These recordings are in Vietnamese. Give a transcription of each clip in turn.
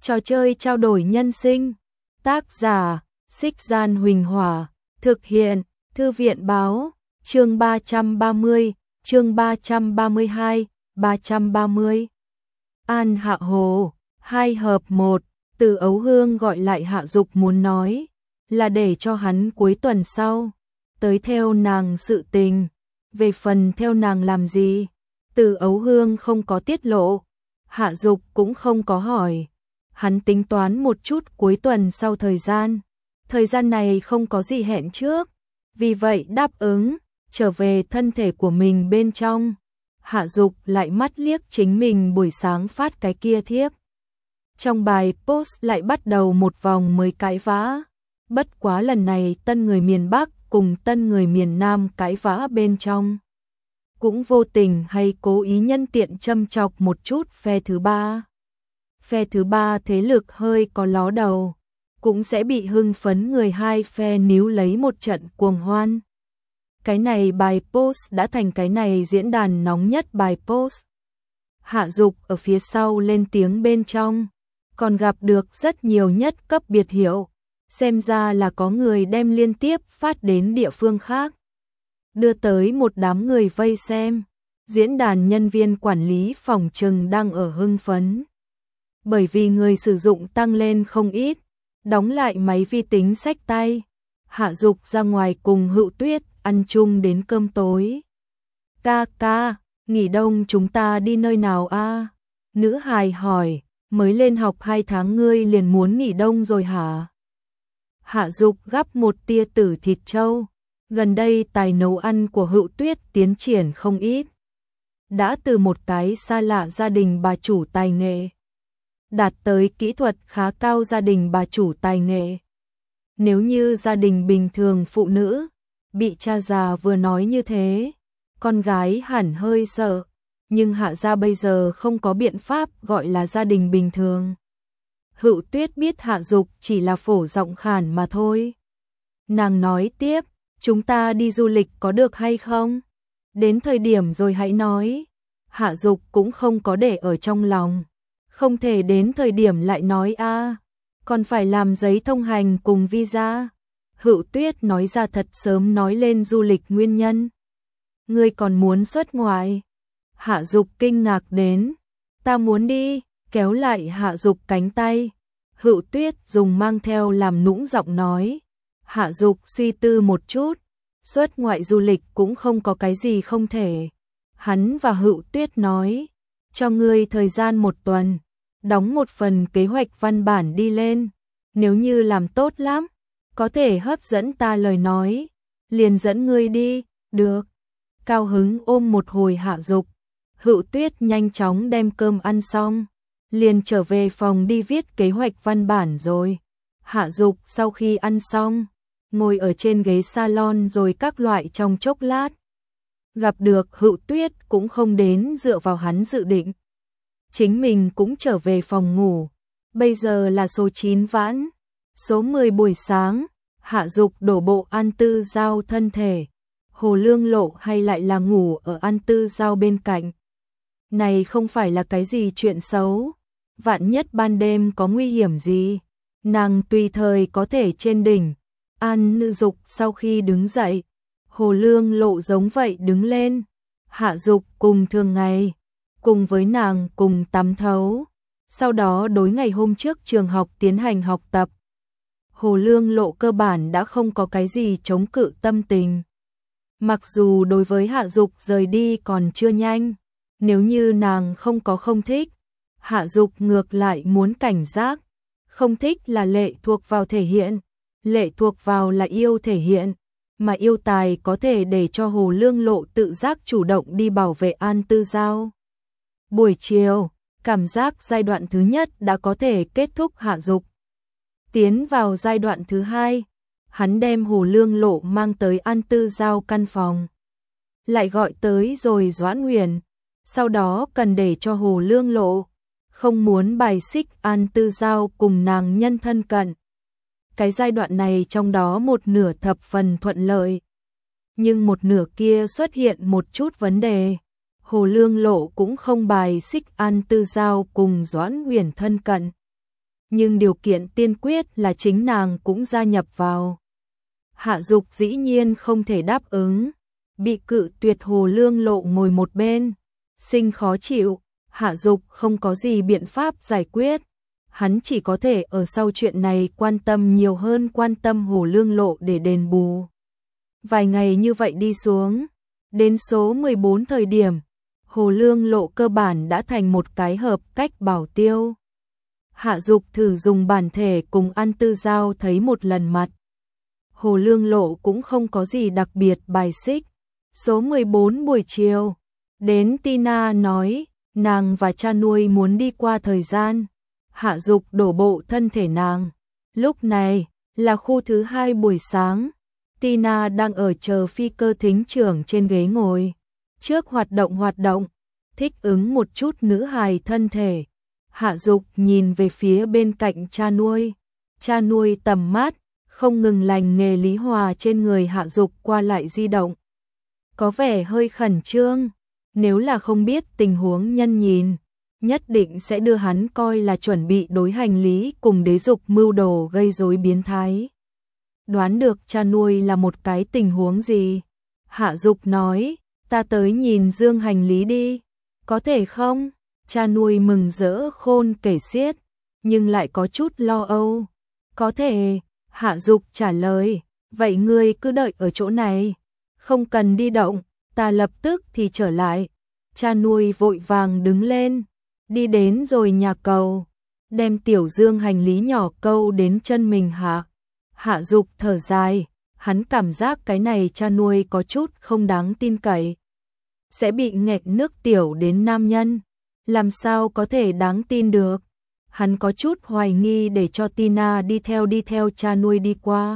Trò chơi trao đổi nhân sinh. Tác giả: Xích Gian Huỳnh Hỏa. Thực hiện: Thư viện báo. Chương 330, chương 332, 330. An Hạ Hồ, 2 hợp 1. Từ Ấu Hương gọi lại Hạ Dục muốn nói là để cho hắn cuối tuần sau tới theo nàng sự tình. Về phần theo nàng làm gì, Từ Ấu Hương không có tiết lộ, Hạ Dục cũng không có hỏi. Hắn tính toán một chút cuối tuần sau thời gian này không có gì hẹn trước, vì vậy đáp ứng trở về thân thể của mình bên trong. Hạ Dục lại mắt liếc chính mình buổi sáng phát cái kia thiếp. Trong bài post lại bắt đầu một vòng mới cãi vã. Bất quá lần này tân người miền Bắc cùng tân người miền Nam cãi vã bên trong. Cũng vô tình hay cố ý nhân tiện châm chọc một chút phe thứ ba. Phe thứ ba thế lực hơi có ló đầu, cũng sẽ bị hưng phấn người hai phe níu lấy một trận cuồng hoan. Cái này bài post đã thành cái này diễn đàn nóng nhất bài post. Hạ Dục ở phía sau lên tiếng bên trong, còn gặp được rất nhiều nhất cấp biệt hiệu, xem ra là có người đem liên tiếp phát đến địa phương khác, đưa tới một đám người vây xem. Diễn đàn nhân viên quản lý phòng trừng đang ở hưng phấn, bởi vì người sử dụng tăng lên không ít, đóng lại máy vi tính xách tay. Hạ Dục ra ngoài cùng Hữu Tuyết ăn chung đến cơm tối. Ca, nghỉ đông chúng ta đi nơi nào a? Nữ hài hỏi, mới lên học 2 tháng ngươi liền muốn nghỉ đông rồi hả? Hạ Dục gắp một tia tử thịt trâu. Gần đây tài nấu ăn của Hữu Tuyết tiến triển không ít. Đã từ một cái xa lạ gia đình bà chủ tài nghệ, đạt tới kỹ thuật khá cao gia đình bà chủ tài nghệ. Nếu như gia đình bình thường phụ nữ, bị cha già vừa nói như thế, con gái hẳn hơi sợ, nhưng Hạ gia bây giờ không có biện pháp gọi là gia đình bình thường. Hữu Tuyết biết Hạ Dục chỉ là phổ giọng khản mà thôi. Nàng nói tiếp, chúng ta đi du lịch có được hay không? Đến thời điểm rồi hãy nói. Hạ Dục cũng không có để ở trong lòng. Không thể đến thời điểm lại nói a, còn phải làm giấy thông hành cùng visa. Hữu Tuyết nói ra thật sớm nói lên du lịch nguyên nhân. Ngươi còn muốn xuất ngoại? Hạ Dục kinh ngạc đến. Ta muốn đi, kéo lại Hạ Dục cánh tay. Hữu Tuyết dùng mang theo làm nũng giọng nói. Hạ Dục suy tư một chút, xuất ngoại du lịch cũng không có cái gì không thể. Hắn và Hữu Tuyết nói, cho ngươi thời gian 1 tuần, đóng một phần kế hoạch văn bản đi lên. Nếu như làm tốt lắm, có thể hấp dẫn ta lời nói, liền dẫn ngươi đi, được. Cao hứng ôm một hồi Hạ Dục. Hữu Tuyết nhanh chóng đem cơm ăn xong, liền trở về phòng đi viết kế hoạch văn bản rồi. Hạ Dục sau khi ăn xong, ngồi ở trên ghế salon rồi các loại trong chốc lát. Gặp được Hữu Tuyết cũng không đến dựa vào hắn dự định. Chính mình cũng trở về phòng ngủ. Bây giờ là số 9 vãn, số 10 buổi sáng. Hạ Dục đổ bộ An Tư Giao thân thể. Hồ Lương Lộ hay lại là ngủ ở An Tư Giao bên cạnh. Này không phải là cái gì chuyện xấu. Vạn nhất ban đêm có nguy hiểm gì, nàng tùy thời có thể trên đỉnh. An Dục sau khi đứng dậy, Hồ Lương Lộ giống vậy đứng lên. Hạ Dục cùng thường ngày, cùng với nàng cùng tắm thấu. Sau đó đối ngày hôm trước trường học tiến hành học tập. Hồ Lương Lộ cơ bản đã không có cái gì chống cự tâm tình. Mặc dù đối với Hạ Dục rời đi còn chưa nhanh, nếu như nàng không thích, Hạ Dục ngược lại muốn cảnh giác. Không thích là lệ thuộc vào thể hiện, lệ thuộc vào là yêu thể hiện, mà yêu tài có thể để cho Hồ Lương Lộ tự giác chủ động đi bảo vệ An Tư Giao. Buổi chiều, cảm giác giai đoạn thứ nhất đã có thể kết thúc. Hạ Dục tiến vào giai đoạn thứ 2, hắn đem Hồ Lương Lộ mang tới An Tư Giao căn phòng, lại gọi tới rồi Doãn Huyền, sau đó cần để cho Hồ Lương Lộ không muốn bài xích An Tư Giao cùng nàng nhân thân cận. Cái giai đoạn này trong đó một nửa thập phần thuận lợi, nhưng một nửa kia xuất hiện một chút vấn đề. Hồ Lương Lộ cũng không bài xích An Tư Giao cùng Doãn Huyền thân cận. nhưng điều kiện tiên quyết là chính nàng cũng gia nhập vào. Hạ Dục dĩ nhiên không thể đáp ứng, bị cự tuyệt. Hồ Lương Lộ ngồi một bên, sinh khó chịu. Hạ Dục không có gì biện pháp giải quyết, hắn chỉ có thể ở sau chuyện này quan tâm nhiều hơn quan tâm Hồ Lương Lộ để đền bù. Vài ngày như vậy đi xuống, đến số 14 thời điểm, Hồ Lương Lộ cơ bản đã thành một cái hợp cách bảo tiêu. Hạ Dục thử dùng bản thể cùng An Tư Giao thấy một lần mặt. Hồ Lương Lộ cũng không có gì đặc biệt bài xích. Số 14 buổi chiều, đến Tina nói, nàng và cha nuôi muốn đi qua thời gian. Hạ Dục đổ bộ thân thể nàng. Lúc này, là khu thứ 2 buổi sáng. Tina đang ở chờ phi cơ thính trưởng trên ghế ngồi. Trước hoạt động, thích ứng một chút nữ hài thân thể. Hạ Dục nhìn về phía bên cạnh cha nuôi. Cha nuôi tầm mắt, không ngừng lành nghề Lý Hòa trên người Hạ Dục qua lại di động. Có vẻ hơi khẩn trương, nếu là không biết tình huống nhân nhìn, nhất định sẽ đưa hắn coi là chuẩn bị đối hành lý cùng Đế Dục mưu đồ gây rối biến thái. Đoán được cha nuôi là một cái tình huống gì? Hạ Dục nói, ta tới nhìn dương hành lý đi, có thể không? Cha nuôi mừng rỡ khôn kể xiết, nhưng lại có chút lo âu. Có thể, Hạ Dục trả lời, vậy ngươi cứ đợi ở chỗ này, không cần đi động, ta lập tức thì trở lại. Cha nuôi vội vàng đứng lên, đi đến rồi nhà cầu, đem tiểu dương hành lý nhỏ câu đến chân mình hạ. Hạ Dục thở dài, hắn cảm giác cái này cha nuôi có chút không đáng tin cậy. Sẽ bị nghẹt nước tiểu đến nam nhân, làm sao có thể đáng tin được. Hắn có chút hoài nghi để cho Tina đi theo cha nuôi đi qua.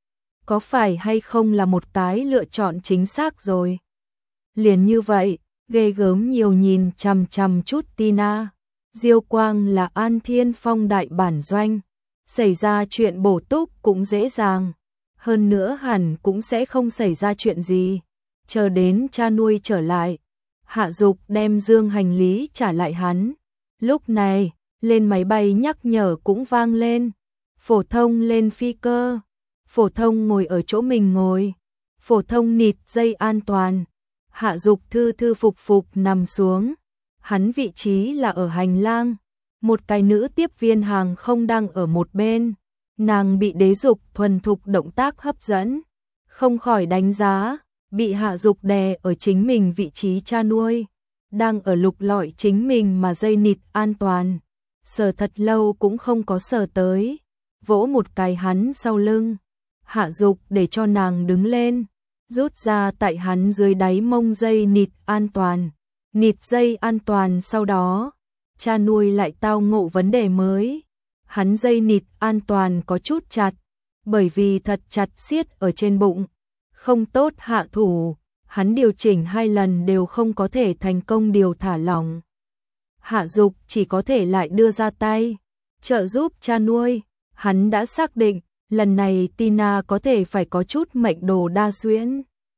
Có phải hay không là một cái lựa chọn chính xác rồi. Liền như vậy, ghê gớm nhiều nhìn chằm chằm chút Tina. Diêu Quang là An Thiên Phong đại bản doanh, xảy ra chuyện bổ túc cũng dễ dàng, hơn nữa hẳn cũng sẽ không xảy ra chuyện gì. Chờ đến cha nuôi trở lại, Hạ Dục đem dương hành lý trả lại hắn. Lúc này, lên máy bay nhắc nhở cũng vang lên. Phổ Thông lên phi cơ. Phổ Thông ngồi ở chỗ mình ngồi. Phổ Thông nịt dây an toàn. Hạ Dục thư thư phục phục nằm xuống. Hắn vị trí là ở hành lang. Một cái nữ tiếp viên hàng không đang ở một bên. Nàng bị Đế Dục thuần thục động tác hấp dẫn, không khỏi đánh giá, bị Hạ Dục đè ở chính mình vị trí cha nuôi, đang ở lục lọi chính mình mà dây nịt an toàn, sờ thật lâu cũng không có sờ tới, vỗ một cái hắn sau lưng. Hạ Dục để cho nàng đứng lên, rút ra tại hắn dưới đáy mông dây nịt an toàn. Nịt dây an toàn sau đó, cha nuôi lại tao ngộ vấn đề mới. Hắn dây nịt an toàn có chút chặt, bởi vì thật chặt siết ở trên bụng, không tốt hạ thủ, hắn điều chỉnh 2 lần đều không có thể thành công điều thả lỏng. Hạ Dục chỉ có thể lại đưa ra tay, trợ giúp cha nuôi, hắn đã xác định, lần này Tina có thể phải có chút mệnh đồ đa xuyễn.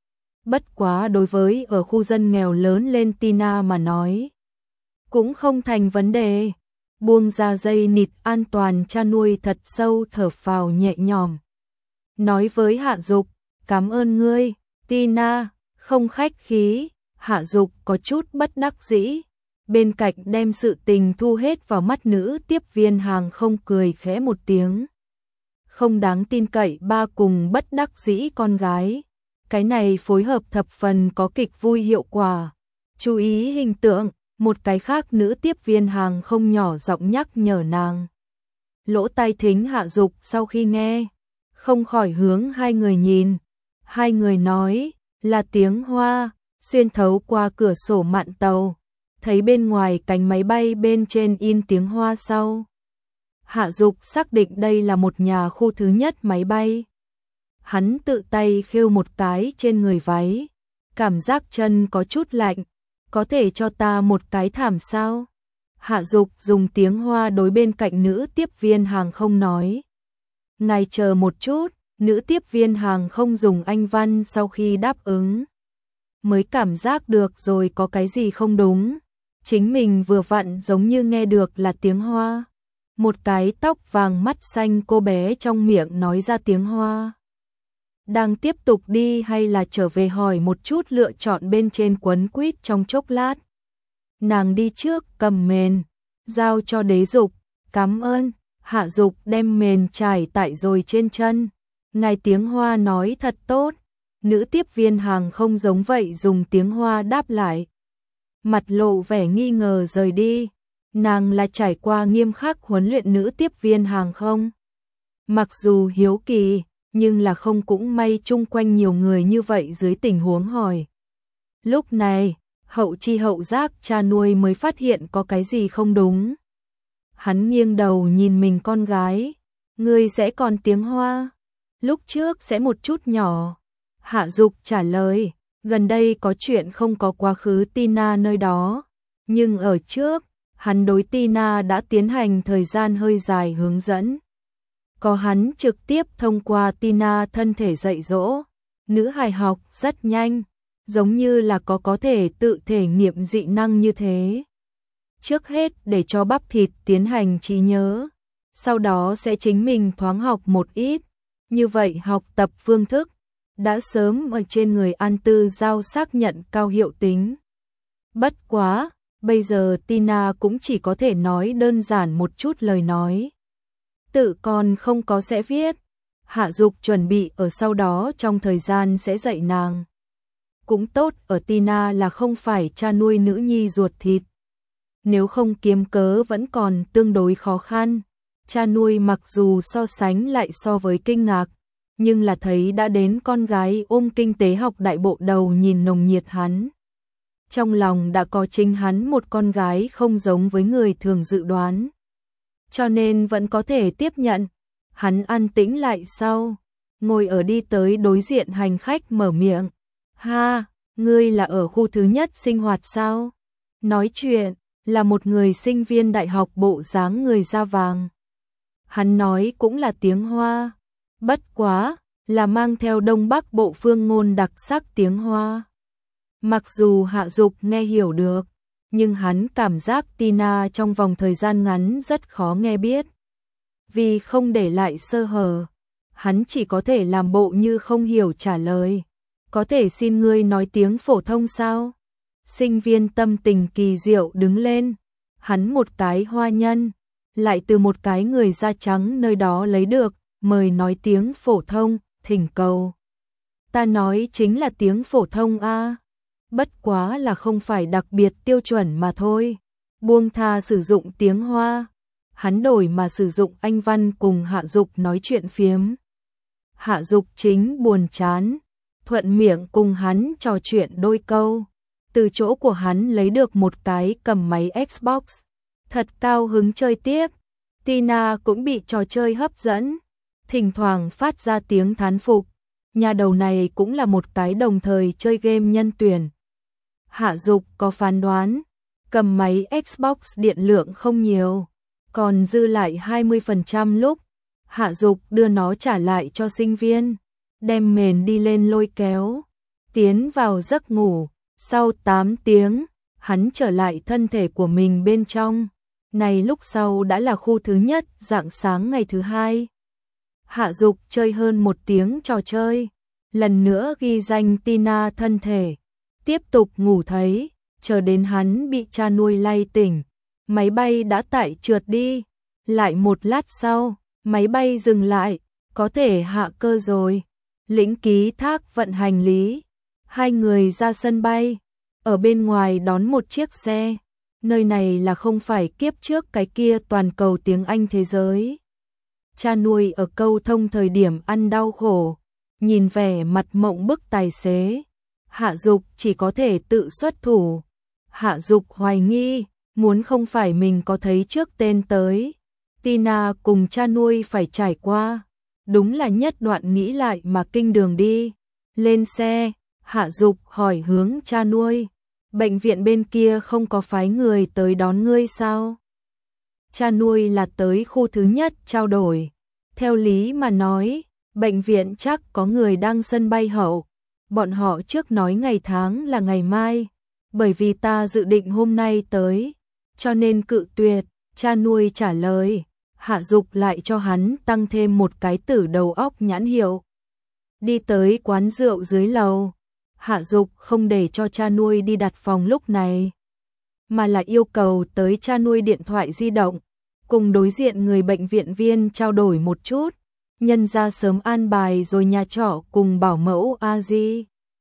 Bất quá đối với ở khu dân nghèo lớn lên Tina mà nói, cũng không thành vấn đề. Buông ra dây nịt an toàn, cha nuôi thật sâu thở phào nhẹ nhõm. Nói với Hạ Dục, cảm ơn ngươi, Tina, không khách khí. Hạ Dục có chút bất đắc dĩ. Bên cạnh đem sự tình thu hết vào mắt nữ tiếp viên hàng không cười khẽ một tiếng. Không đáng tin cậy ba cùng bất đắc dĩ con gái. Cái này phối hợp thập phần có kịch vui hiệu quả. Chú ý hình tượng. Một cái khác nữ tiếp viên hàng không nhỏ giọng nhắc nhở nàng. Lỗ tai thính Hạ Dục sau khi nghe, không khỏi hướng hai người nhìn. Hai người nói là tiếng Hoa, xuyên thấu qua cửa sổ mạn tàu, thấy bên ngoài cánh máy bay bên trên in tiếng Hoa sau. Hạ Dục xác định đây là một nhà khu thứ nhất máy bay. Hắn tự tay khêu một cái trên người váy, cảm giác chân có chút lạnh. Có thể cho ta một cái thảm sao? Hạ Dục dùng tiếng Hoa đối bên cạnh nữ tiếp viên hàng không nói. Ngài chờ một chút, nữ tiếp viên hàng không dùng Anh văn sau khi đáp ứng. Mới cảm giác được rồi có cái gì không đúng. Chính mình vừa vặn giống như nghe được là tiếng Hoa. Một cái tóc vàng mắt xanh cô bé trong miệng nói ra tiếng Hoa. Đang tiếp tục đi hay là trở về hỏi một chút lựa chọn bên trên quấn quýt trong chốc lát. Nàng đi trước cầm mền, giao cho Đế Dục, cảm ơn. Hạ Dục đem mền trải tại rồi trên chân. Ngài tiếng Hoa nói thật tốt. Nữ tiếp viên hàng không giống vậy dùng tiếng Hoa đáp lại. Mặt lộ vẻ nghi ngờ rời đi. Nàng là trải qua nghiêm khắc huấn luyện nữ tiếp viên hàng không. Mặc dù hiếu kỳ, nhưng là không cũng may chung quanh nhiều người như vậy dưới tình huống hỏi. Lúc này, hậu chi hậu giác cha nuôi mới phát hiện có cái gì không đúng. Hắn nghiêng đầu nhìn mình con gái. Ngươi sẽ còn tiếng Hoa. Lúc trước sẽ một chút nhỏ. Hạ Dục trả lời, gần đây có chuyện không có quá khứ Tina nơi đó. Nhưng ở trước, hắn đối Tina đã tiến hành thời gian hơi dài hướng dẫn. Có hắn trực tiếp thông qua Tina thân thể dạy dỗ. Nữ hài học rất nhanh, giống như là có thể tự thể nghiệm dị năng như thế. Trước hết để cho bắp thịt tiến hành trí nhớ, sau đó sẽ chính mình thoáng học một ít. Như vậy học tập phương thức đã sớm ở trên người An Tư Giao xác nhận cao hiệu tính. Bất quá, bây giờ Tina cũng chỉ có thể nói đơn giản một chút lời nói. Tự còn không có sẽ viết. Hạ Dục chuẩn bị ở sau đó trong thời gian sẽ dạy nàng. Cũng tốt ở Tina là không phải cha nuôi nữ nhi ruột thịt. Nếu không kiếm cớ vẫn còn tương đối khó khăn. Cha nuôi mặc dù so sánh lại so với kinh ngạc, nhưng là thấy đã đến con gái ôm kinh tế học đại bộ đầu nhìn nồng nhiệt hắn. Trong lòng đã có chính hắn một con gái không giống với người thường dự đoán. Cho nên vẫn có thể tiếp nhận. Hắn an tĩnh lại sau, ngồi ở đi tới đối diện hành khách mở miệng. Ha, ngươi là ở khu thứ nhất sinh hoạt sao? Nói chuyện, là một người sinh viên đại học bộ dáng người da vàng. Hắn nói cũng là tiếng Hoa. Bất quá, là mang theo Đông Bắc bộ phương ngôn đặc sắc tiếng Hoa. Mặc dù Hạ Dục nghe hiểu được, nhưng hắn cảm giác Tina trong vòng thời gian ngắn rất khó nghe biết. Vì không để lại sơ hở, hắn chỉ có thể làm bộ như không hiểu trả lời. Có thể xin ngươi nói tiếng phổ thông sao? Sinh viên tâm tình kỳ diệu đứng lên. Hắn một cái hoa nhân, lại từ một cái người da trắng nơi đó lấy được, mời nói tiếng phổ thông, thỉnh cầu. Ta nói chính là tiếng phổ thông a. Bất quá là không phải đặc biệt tiêu chuẩn mà thôi. Buông tha sử dụng tiếng Hoa. Hắn đổi mà sử dụng Anh văn cùng Hạ Dục nói chuyện phiếm. Hạ Dục chính buồn chán, thuận miệng cùng hắn trò chuyện đôi câu. Từ chỗ của hắn lấy được một cái cầm máy Xbox. Thật cao hứng chơi tiếp. Tina cũng bị trò chơi hấp dẫn. Thỉnh thoảng phát ra tiếng thán phục. Nhà đầu này cũng là một cái đồng thời chơi game nhân tuyển. Hạ Dục có phán đoán. Cầm máy Xbox điện lượng không nhiều, còn dư lại 20% lúc. Hạ Dục đưa nó trả lại cho sinh viên. Đem mền đi lên lôi kéo. Tiến vào giấc ngủ. Sau 8 tiếng, hắn trở lại thân thể của mình bên trong. Này lúc sau đã là khu thứ nhất rạng sáng ngày thứ hai. Hạ Dục chơi hơn 1 tiếng trò chơi. Lần nữa ghi danh Tina thân thể. Tiếp tục ngủ thấy, chờ đến hắn bị cha nuôi lay tỉnh. Máy bay đã tải trượt đi. Lại một lát sau, máy bay dừng lại, có thể hạ cơ rồi. Lĩnh ký thác vận hành lý. Hai người ra sân bay, ở bên ngoài đón một chiếc xe. Nơi này là không phải kiếp trước cái kia toàn cầu tiếng Anh thế giới. Cha nuôi ở câu thông thời điểm ăn đau khổ, nhìn vẻ mặt mộng bức tài xế. Hạ Dục chỉ có thể tự xuất thủ. Hạ Dục hoài nghi, muốn không phải mình có thấy trước tên tới. Tina cùng cha nuôi phải trải qua. Đúng là nhất đoạn nghĩ lại mà kinh đường đi. Lên xe, Hạ Dục hỏi hướng cha nuôi. Bệnh viện bên kia không có phái người tới đón ngươi sao? Cha nuôi là tới khu thứ nhất trao đổi. Theo lý mà nói, bệnh viện chắc có người đang sân bay hậu. Bọn họ trước nói ngày tháng là ngày mai. Bởi vì ta dự định hôm nay tới, cho nên cự tuyệt. Cha nuôi trả lời, Hạ Dục lại cho hắn tăng thêm một cái tử đầu óc nhãn hiệu. Đi tới quán rượu dưới lầu, Hạ Dục không để cho cha nuôi đi đặt phòng lúc này, mà là yêu cầu tới cha nuôi điện thoại di động, cùng đối diện người bệnh viện viên trao đổi một chút, nhân ra sớm an bài rồi nhà trọ cùng bảo mẫu a di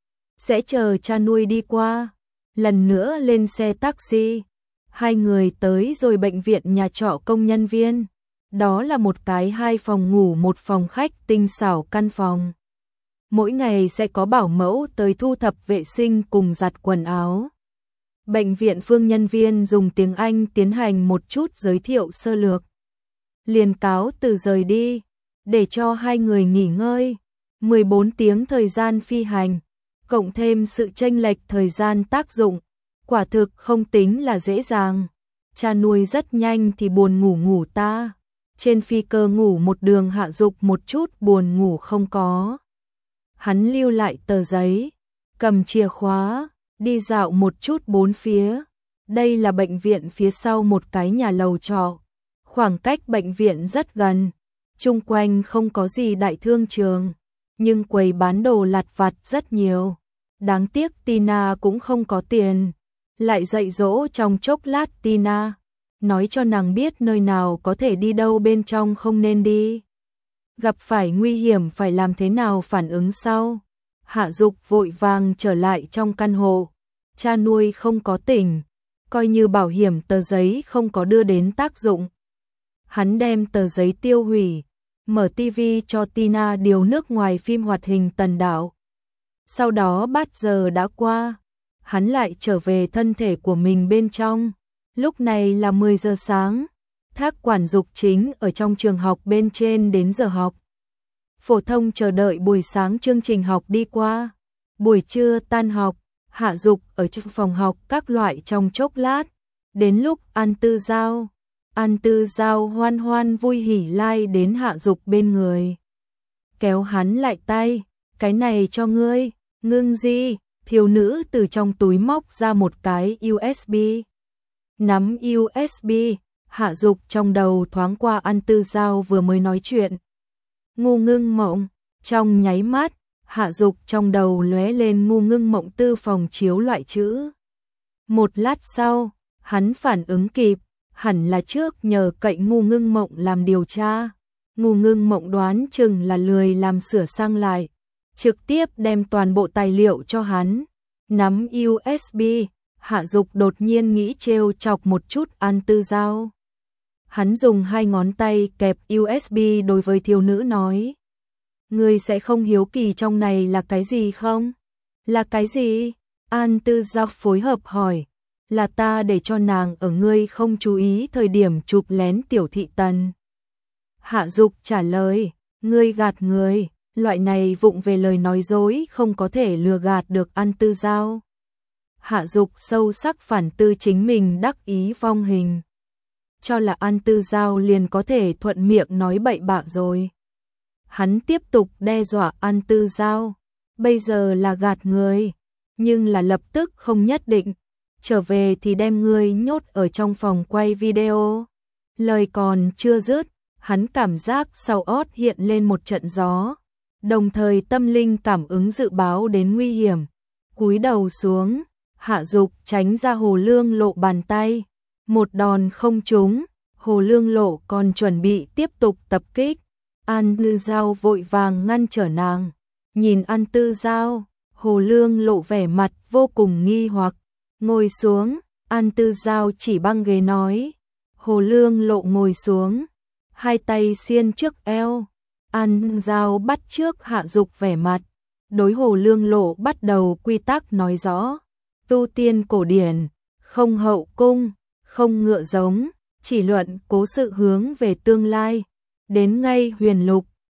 sẽ chờ cha nuôi đi qua. Lần nữa lên xe taxi, hai người tới rồi bệnh viện nhà trọ công nhân viên. Đó là một cái 2 phòng ngủ 1 phòng khách tinh xảo căn phòng. Mỗi ngày sẽ có bảo mẫu tới thu thập vệ sinh cùng giặt quần áo. Bệnh viện phương nhân viên dùng tiếng Anh tiến hành một chút giới thiệu sơ lược. Liền cáo từ rời đi, để cho hai người nghỉ ngơi. 14 tiếng thời gian phi hành, cộng thêm sự chênh lệch thời gian tác dụng, quả thực không tính là dễ dàng. Cha nuôi rất nhanh thì buồn ngủ ta. Trên phi cơ ngủ một đường Hạ Dục một chút buồn ngủ không có. Hắn lưu lại tờ giấy, cầm chìa khóa, đi dạo một chút bốn phía. Đây là bệnh viện phía sau một cái nhà lầu trọ. Khoảng cách bệnh viện rất gần, chung quanh không có gì đại thương trường, nhưng quầy bán đồ lặt vặt rất nhiều. Đáng tiếc Tina cũng không có tiền. Lại dạy dỗ trong chốc lát Tina, nói cho nàng biết nơi nào có thể đi đâu bên trong không nên đi. Gặp phải nguy hiểm phải làm thế nào phản ứng sau. Hạ Dục vội vàng trở lại trong căn hộ. Cha nuôi không có tỉnh, coi như bảo hiểm tờ giấy không có đưa đến tác dụng. Hắn đem tờ giấy tiêu hủy, mở tivi cho Tina điều nước ngoài phim hoạt hình Tần Đạo. Sau đó bát giờ đã qua, hắn lại trở về thân thể của mình bên trong. Lúc này là 10 giờ sáng, Thác quản dục chính ở trong trường học bên trên đến giờ học phổ thông chờ đợi buổi sáng chương trình học đi qua. Buổi trưa tan học, Hạ Dục ở trong phòng học các loại trong chốc lát. Đến lúc An Tư Giao hoan hoan vui hỉ lai đến Hạ Dục bên người. Kéo hắn lại tay, cái này cho ngươi, Ngưng Di. Thiếu nữ từ trong túi móc ra một cái USB. Nắm USB, Hạ Dục trong đầu thoáng qua An Tư Giao vừa mới nói chuyện. Ngu Ngưng Mộng, trong nháy mắt, Hạ Dục trong đầu lóe lên Ngu Ngưng Mộng tư phòng chiếu loại chữ. Một lát sau, hắn phản ứng kịp, hẳn là trước nhờ cậy Ngu Ngưng Mộng làm điều tra. Ngu Ngưng Mộng đoán chừng là lười làm sửa sang lại, trực tiếp đem toàn bộ tài liệu cho hắn. Nắm USB, Hạ Dục đột nhiên nghĩ trêu chọc một chút An Tư Giao. Hắn dùng 2 ngón tay kẹp USB đối với thiếu nữ nói. Ngươi sẽ không hiếu kỳ trong này là cái gì không? Là cái gì? An Tư Giao phối hợp hỏi. Là ta để cho nàng ở ngươi không chú ý thời điểm chụp lén tiểu thị tần. Hạ Dục trả lời. Ngươi gạt người. Loại này vụng về lời nói dối không có thể lừa gạt được An Tư Giao. Hạ Dục sâu sắc phản tư chính mình đắc ý vong hình. Cho là An Tư Giao liền có thể thuận miệng nói bậy bạ rồi. Hắn tiếp tục đe dọa An Tư Giao. Bây giờ là gạt người, nhưng là lập tức không nhất định. Trở về thì đem ngươi nhốt ở trong phòng quay video. Lời còn chưa dứt, hắn cảm giác sau ót hiện lên một trận gió. Đồng thời tâm linh cảm ứng dự báo đến nguy hiểm. Cúi đầu xuống, Hạ Dục tránh ra Hồ Lương Lộ bàn tay. Một đòn không trúng, Hồ Lương Lộ còn chuẩn bị tiếp tục tập kích. An Tư Giao vội vàng ngăn trở nàng. Nhìn An Tư Giao, Hồ Lương Lộ vẻ mặt vô cùng nghi hoặc. Ngồi xuống, An Tư Giao chỉ băng ghế nói. Hồ Lương Lộ ngồi xuống, hai tay xiên trước eo. An Tư Giao bắt trước Hạ Dục vẻ mặt. Đối Hồ Lương Lộ bắt đầu quy tắc nói rõ. Tu tiên cổ điển, không hậu cung, không ngựa giống, chỉ luận cố sự hướng về tương lai. Đến ngay huyền lục,